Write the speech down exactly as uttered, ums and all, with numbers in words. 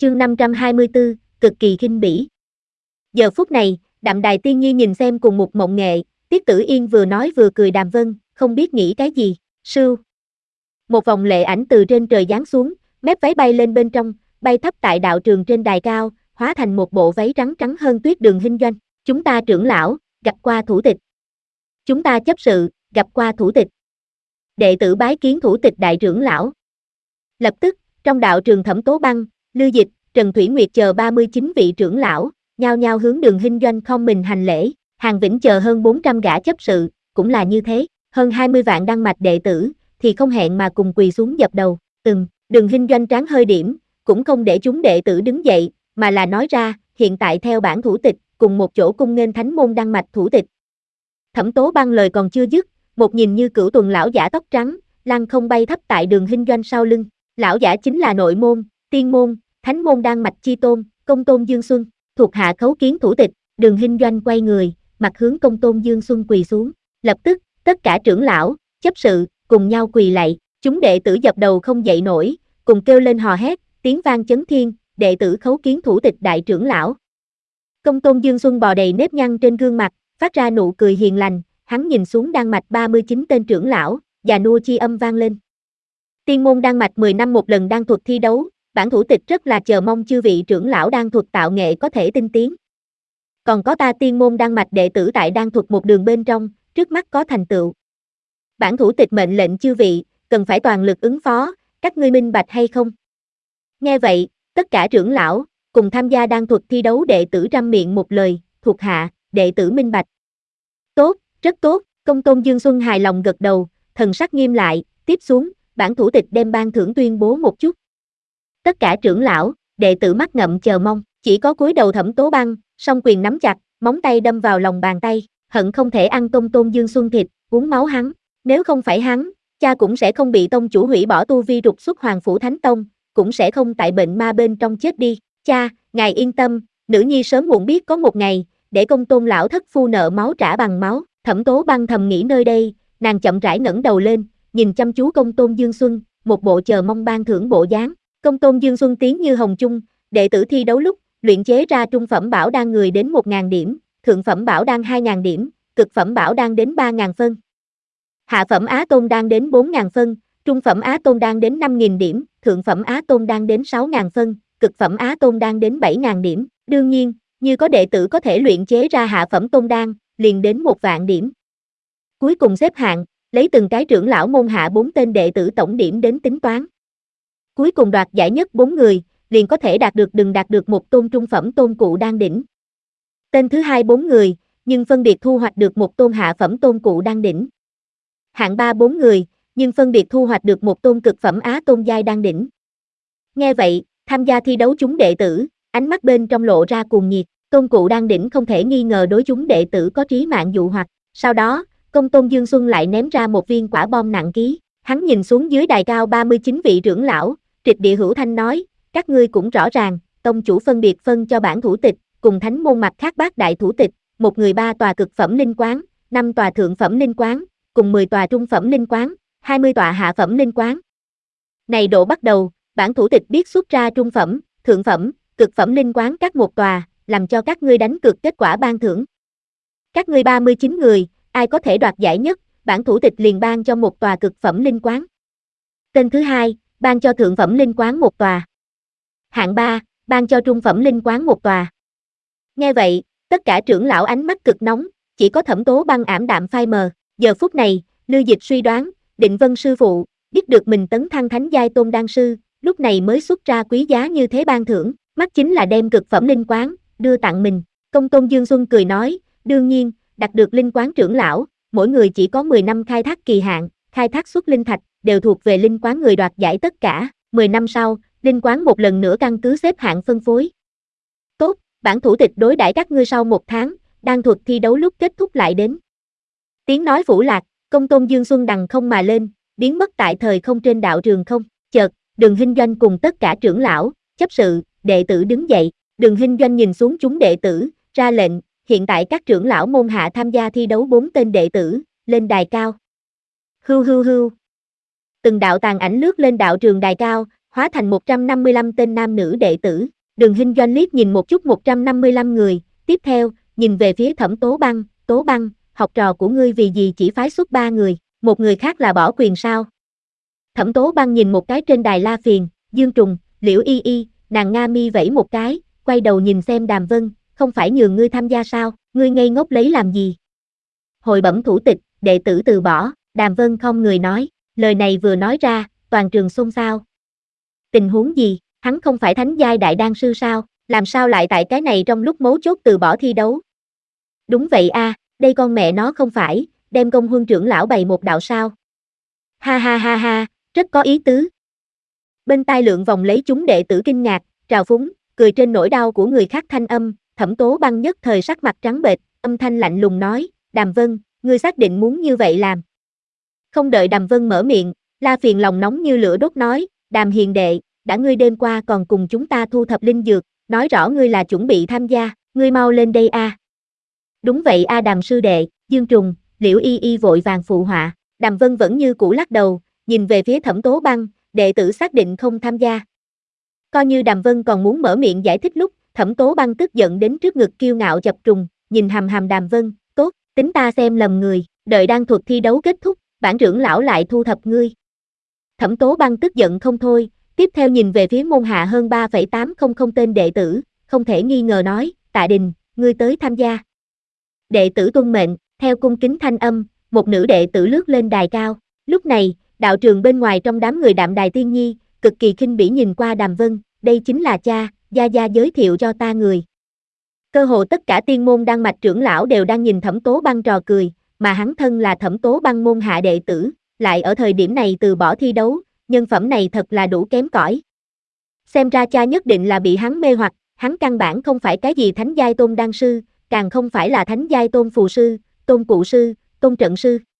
Chương năm trăm hai mươi tư, cực kỳ khinh bỉ. Giờ phút này, Đạm Đài Tiên Nhi nhìn xem cùng một mộng nghệ, Tiết Tử Yên vừa nói vừa cười đàm vân, không biết nghĩ cái gì. Sưu. Một vòng lệ ảnh từ trên trời giáng xuống, mép váy bay lên bên trong, bay thấp tại đạo trường trên đài cao, hóa thành một bộ váy trắng trắng hơn tuyết Đường Hinh Doanh. Chúng ta trưởng lão, gặp qua thủ tịch. Chúng ta chấp sự, gặp qua thủ tịch. Đệ tử bái kiến thủ tịch đại trưởng lão. Lập tức, trong đạo trường Thẩm Tố Băng, Lưu Dịch, Trần Thủy Nguyệt chờ ba mươi chín vị trưởng lão, nhao nhao hướng Đường Hinh Doanh không mình hành lễ. Hàng Vĩnh chờ hơn bốn trăm gã chấp sự, cũng là như thế, hơn hai mươi vạn đăng mạch đệ tử, thì không hẹn mà cùng quỳ xuống dập đầu. Từng, Đường Hinh Doanh tráng hơi điểm, cũng không để chúng đệ tử đứng dậy, mà là nói ra, hiện tại theo bản thủ tịch, cùng một chỗ cung nghênh thánh môn đăng mạch thủ tịch. Thẩm Tố Băng lời còn chưa dứt, một nhìn như cửu tuần lão giả tóc trắng, lăng không bay thấp tại Đường Hinh Doanh sau lưng. Lão giả chính là nội môn, tiên môn, thánh môn đan mạch chi tôn, Công Tôn Dương Xuân, thuộc hạ khấu kiến thủ tịch. Đường Hinh Doanh quay người, mặt hướng Công Tôn Dương Xuân quỳ xuống. Lập tức, tất cả trưởng lão, chấp sự, cùng nhau quỳ lạy. Chúng đệ tử dập đầu không dậy nổi, cùng kêu lên hò hét, tiếng vang chấn thiên, đệ tử khấu kiến thủ tịch đại trưởng lão. Công Tôn Dương Xuân bò đầy nếp nhăn trên gương mặt, phát ra nụ cười hiền lành, hắn nhìn xuống đan mạch ba mươi chín tên trưởng lão, già nua chi âm vang lên. Tiên môn đan mạch mười năm một lần đan thuật thi đấu, bản thủ tịch rất là chờ mong chư vị trưởng lão đan thuật tạo nghệ có thể tinh tiến. Còn có ta tiên môn đan mạch đệ tử tại đan thuật một đường bên trong, trước mắt có thành tựu. Bản thủ tịch mệnh lệnh chư vị, cần phải toàn lực ứng phó, các ngươi minh bạch hay không? Nghe vậy, tất cả trưởng lão, cùng tham gia đan thuật thi đấu đệ tử trăm miệng một lời, thuộc hạ, đệ tử minh bạch. Tốt, rất tốt, Công Tôn Dương Xuân hài lòng gật đầu, thần sắc nghiêm lại, tiếp xuống, bản thủ tịch đem ban thưởng tuyên bố một chút. Tất cả trưởng lão, đệ tử mắt ngậm chờ mong, chỉ có cúi đầu Thẩm Tố Băng, song quyền nắm chặt, móng tay đâm vào lòng bàn tay, hận không thể ăn Công Tôn Dương Xuân thịt, uống máu hắn, nếu không phải hắn, cha cũng sẽ không bị tông chủ hủy bỏ tu vi rục xuất Hoàng Phủ Thánh Tông, cũng sẽ không tại bệnh ma bên trong chết đi. Cha, ngài yên tâm, nữ nhi sớm muộn biết có một ngày, để Công Tôn lão thất phu nợ máu trả bằng máu. Thẩm Tố Băng thầm nghĩ nơi đây, nàng chậm rãi ngẩng đầu lên, nhìn chăm chú Công Tôn Dương Xuân, một bộ chờ mong ban thưởng bộ dáng. Công Tôn Dương Xuân tiếng như hồng trung, đệ tử thi đấu lúc, luyện chế ra trung phẩm bảo đan người đến một nghìn điểm, thượng phẩm bảo đan hai nghìn điểm, cực phẩm bảo đan đến ba nghìn phân. Hạ phẩm Á Tôn đan đến bốn nghìn phân, trung phẩm Á Tôn đan đến năm nghìn điểm, thượng phẩm Á Tôn đan đến sáu nghìn phân, cực phẩm Á Tôn đan đến bảy nghìn điểm. Đương nhiên, như có đệ tử có thể luyện chế ra hạ phẩm Tôn đan, liền đến một vạn điểm. Cuối cùng xếp hạng, lấy từng cái trưởng lão môn hạ bốn tên đệ tử tổng điểm đến tính toán. Cuối cùng đoạt giải nhất bốn người, liền có thể đạt được đừng đạt được một tôn trung phẩm tôn cụ đan đỉnh. Tên thứ hai bốn người, nhưng phân biệt thu hoạch được một tôn hạ phẩm tôn cụ đan đỉnh. Hạng ba bốn người, nhưng phân biệt thu hoạch được một tôn cực phẩm Á Tôn giai đan đỉnh. Nghe vậy, tham gia thi đấu chúng đệ tử, ánh mắt bên trong lộ ra cuồng nhiệt, tôn cụ đan đỉnh không thể nghi ngờ đối chúng đệ tử có trí mạng dụ hoặc. Sau đó, Công Tôn Dương Xuân lại ném ra một viên quả bom nặng ký, hắn nhìn xuống dưới đài cao ba mươi chín vị trưởng lão, trịch địa hữu thanh nói, các ngươi cũng rõ ràng, tông chủ phân biệt phân cho bản thủ tịch, cùng thánh môn mặt khác bát đại thủ tịch, một người ba tòa cực phẩm linh quán, năm tòa thượng phẩm linh quán, cùng mười tòa trung phẩm linh quán, hai mươi tòa hạ phẩm linh quán. Này độ bắt đầu, bản thủ tịch biết xuất ra trung phẩm, thượng phẩm, cực phẩm linh quán các một tòa, làm cho các ngươi đánh cược kết quả ban thưởng. Các ngươi ba mươi chín người, ai có thể đoạt giải nhất, bản thủ tịch liền ban cho một tòa cực phẩm linh quán. Tên thứ hai, ban cho thượng phẩm linh quán một tòa. Hạng ba, ban cho trung phẩm linh quán một tòa. Nghe vậy, tất cả trưởng lão ánh mắt cực nóng, chỉ có Thẩm Tố Băng ảm đạm phai mờ. Giờ phút này, Lưu Dịch suy đoán, Định Vân sư phụ, biết được mình tấn thăng thánh giai tôn đan sư, lúc này mới xuất ra quý giá như thế ban thưởng, mắt chính là đem cực phẩm linh quán, đưa tặng mình. Công Tôn Dương Xuân cười nói, đương nhiên, đạt được linh quán trưởng lão, mỗi người chỉ có mười năm khai thác kỳ hạn, khai thác xuất linh thạch, đều thuộc về linh quán người đoạt giải tất cả, mười năm sau, linh quán một lần nữa căn cứ xếp hạng phân phối. Tốt, bản thủ tịch đối đãi các ngươi sau một tháng, đan thuật thi đấu lúc kết thúc lại đến. Tiếng nói vũ lạc, Công Tôn Dương Xuân đằng không mà lên, biến mất tại thời không trên đạo trường không. Chợt, Đường Hinh Doanh cùng tất cả trưởng lão, chấp sự, đệ tử đứng dậy. Đường Hinh Doanh nhìn xuống chúng đệ tử, ra lệnh, hiện tại các trưởng lão môn hạ tham gia thi đấu bốn tên đệ tử, lên đài cao. Hưu hưu hưu. Từng đạo tàn ảnh lướt lên đạo trường đài cao, hóa thành một trăm năm mươi lăm tên nam nữ đệ tử. Đường Hinh Doanh liếc nhìn một chút một trăm năm mươi lăm người, tiếp theo, nhìn về phía Thẩm Tố Băng, Tố Băng, học trò của ngươi vì gì chỉ phái xuất ba người, một người khác là bỏ quyền sao? Thẩm Tố Băng nhìn một cái trên đài La Phiền, Dương Trùng, Liễu Y Y, nàng Nga mi vẫy một cái, quay đầu nhìn xem Đàm Vân, không phải nhường ngươi tham gia sao, ngươi ngây ngốc lấy làm gì? Hồi bẩm thủ tịch, đệ tử từ bỏ, Đàm Vân không người nói, lời này vừa nói ra, toàn trường xôn xao. Tình huống gì, hắn không phải thánh giai đại đan sư sao, làm sao lại tại cái này trong lúc mấu chốt từ bỏ thi đấu? Đúng vậy a, à, đây con mẹ nó không phải, đem Công Huân trưởng lão bày một đạo sao? Ha ha ha ha, rất có ý tứ. Bên tai Lượng vòng lấy chúng đệ tử kinh ngạc, trào phúng, cười trên nỗi đau của người khác thanh âm, Thẩm Tố Băng nhất thời sắc mặt trắng bệch, âm thanh lạnh lùng nói, Đàm Vân, ngươi xác định muốn như vậy làm. Không đợi Đàm Vân mở miệng, La Phiền lòng nóng như lửa đốt nói, Đàm hiền đệ, đã ngươi đêm qua còn cùng chúng ta thu thập linh dược, nói rõ ngươi là chuẩn bị tham gia, ngươi mau lên đây a. À. Đúng vậy a à, Đàm sư đệ, Dương Trùng, Liễu Y Y vội vàng phụ họa, Đàm Vân vẫn như cũ lắc đầu, nhìn về phía Thẩm Tố Băng, đệ tử xác định không tham gia. Coi như Đàm Vân còn muốn mở miệng giải thích lúc, Thẩm Tố Băng tức giận đến trước ngực kiêu ngạo chập trùng, nhìn hàm hàm Đàm Vân, tốt, tính ta xem lầm người, đợi đan thuật thi đấu kết thúc, bản trưởng lão lại thu thập ngươi. Thẩm Tố Băng tức giận không thôi, tiếp theo nhìn về phía môn hạ hơn ba phẩy tám không không tên đệ tử, không thể nghi ngờ nói, Tạ Đình, ngươi tới tham gia. Đệ tử tuân mệnh, theo cung kính thanh âm, một nữ đệ tử lướt lên đài cao, lúc này, đạo trường bên ngoài trong đám người Đạm Đài Tiên Nhi, cực kỳ khinh bỉ nhìn qua Đàm Vân, đây chính là cha, gia gia giới thiệu cho ta người. Cơ hồ tất cả tiên môn đan mạch trưởng lão đều đang nhìn Thẩm Tố Băng trò cười, mà hắn thân là Thẩm Tố Băng môn hạ đệ tử, lại ở thời điểm này từ bỏ thi đấu, nhân phẩm này thật là đủ kém cỏi. Xem ra cha nhất định là bị hắn mê hoặc, hắn căn bản không phải cái gì thánh giai tôn đan sư, càng không phải là thánh giai tôn phù sư, tôn cụ sư, tôn trận sư.